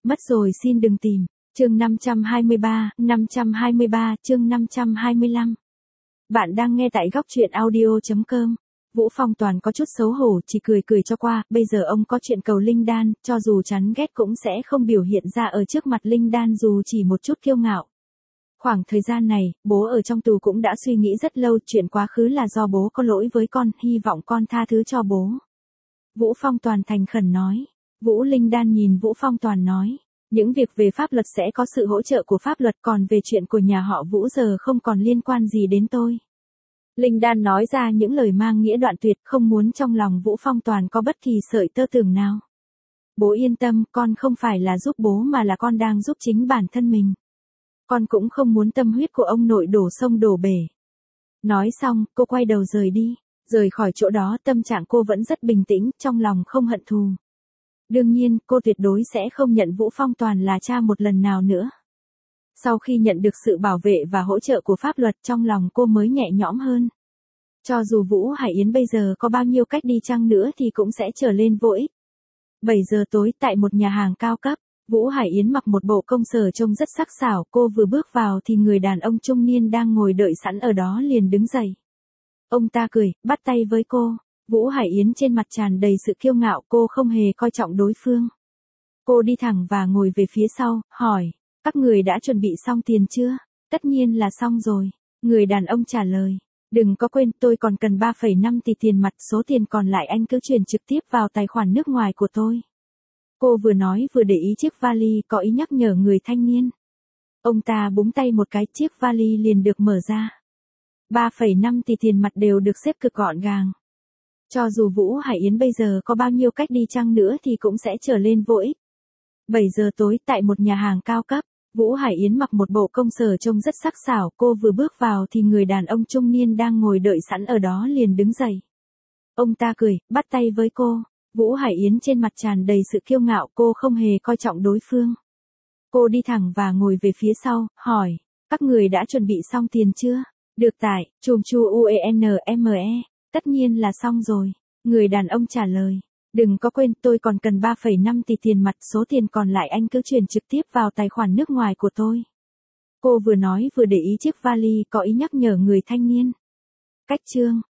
Mất rồi xin đừng tìm. Chương 523, chương 525. Bạn đang nghe tại góc truyện audio.com. Vũ Phong Toàn có chút xấu hổ, chỉ cười cười cho qua, bây giờ ông có chuyện cầu Linh Đan, cho dù chán ghét cũng sẽ không biểu hiện ra ở trước mặt Linh Đan dù chỉ một chút kiêu ngạo. Khoảng thời gian này, bố ở trong tù cũng đã suy nghĩ rất lâu, chuyện quá khứ là do bố có lỗi với con, hy vọng con tha thứ cho bố. Vũ Phong Toàn thành khẩn nói. Vũ Linh Đan nhìn Vũ Phong Toàn nói. Những việc về pháp luật sẽ có sự hỗ trợ của pháp luật, còn về chuyện của nhà họ Vũ giờ không còn liên quan gì đến tôi. Linh Đan nói ra những lời mang nghĩa đoạn tuyệt, không muốn trong lòng Vũ Phong Toàn có bất kỳ sợi tơ tưởng nào. Bố yên tâm, con không phải là giúp bố mà là con đang giúp chính bản thân mình. Con cũng không muốn tâm huyết của ông nội đổ sông đổ bể. Nói xong, cô quay đầu rời đi. Rời khỏi chỗ đó tâm trạng cô vẫn rất bình tĩnh, trong lòng không hận thù. Đương nhiên, cô tuyệt đối sẽ không nhận Vũ Phong Toàn là cha một lần nào nữa. Sau khi nhận được sự bảo vệ và hỗ trợ của pháp luật, trong lòng cô mới nhẹ nhõm hơn. Cho dù Vũ Hải Yến bây giờ có bao nhiêu cách đi chăng nữa thì cũng sẽ trở lên vô ích. 7 giờ tối tại một nhà hàng cao cấp, Vũ Hải Yến mặc một bộ công sở trông rất sắc sảo, cô vừa bước vào thì người đàn ông trung niên đang ngồi đợi sẵn ở đó liền đứng dậy. Ông ta cười, bắt tay với cô. Vũ Hải Yến trên mặt tràn đầy sự kiêu ngạo, cô không hề coi trọng đối phương. Cô đi thẳng và ngồi về phía sau, hỏi, các người đã chuẩn bị xong tiền chưa? Tất nhiên là xong rồi. Người đàn ông trả lời, đừng có quên tôi còn cần 3,5 tỷ tiền mặt, số tiền còn lại anh cứ chuyển trực tiếp vào tài khoản nước ngoài của tôi. Cô vừa nói vừa để ý chiếc vali, có ý nhắc nhở người thanh niên. Ông ta búng tay một cái, chiếc vali liền được mở ra. 3,5 tỷ tiền mặt đều được xếp cực gọn gàng. Cho dù Vũ Hải Yến bây giờ có bao nhiêu cách đi chăng nữa thì cũng sẽ trở lên vô ích. 7 giờ tối tại một nhà hàng cao cấp, Vũ Hải Yến mặc một bộ công sở trông rất sắc sảo, cô vừa bước vào thì người đàn ông trung niên đang ngồi đợi sẵn ở đó liền đứng dậy. Ông ta cười, bắt tay với cô. Vũ Hải Yến trên mặt tràn đầy sự kiêu ngạo, cô không hề coi trọng đối phương. Cô đi thẳng và ngồi về phía sau, hỏi, các người đã chuẩn bị xong tiền chưa? Được tại, chùm chu UENME. Tất nhiên là xong rồi. Người đàn ông trả lời, đừng có quên tôi còn cần 3,5 tỷ tiền mặt, số tiền còn lại anh cứ chuyển trực tiếp vào tài khoản nước ngoài của tôi. Cô vừa nói vừa để ý chiếc vali, có ý nhắc nhở người thanh niên. Cách chương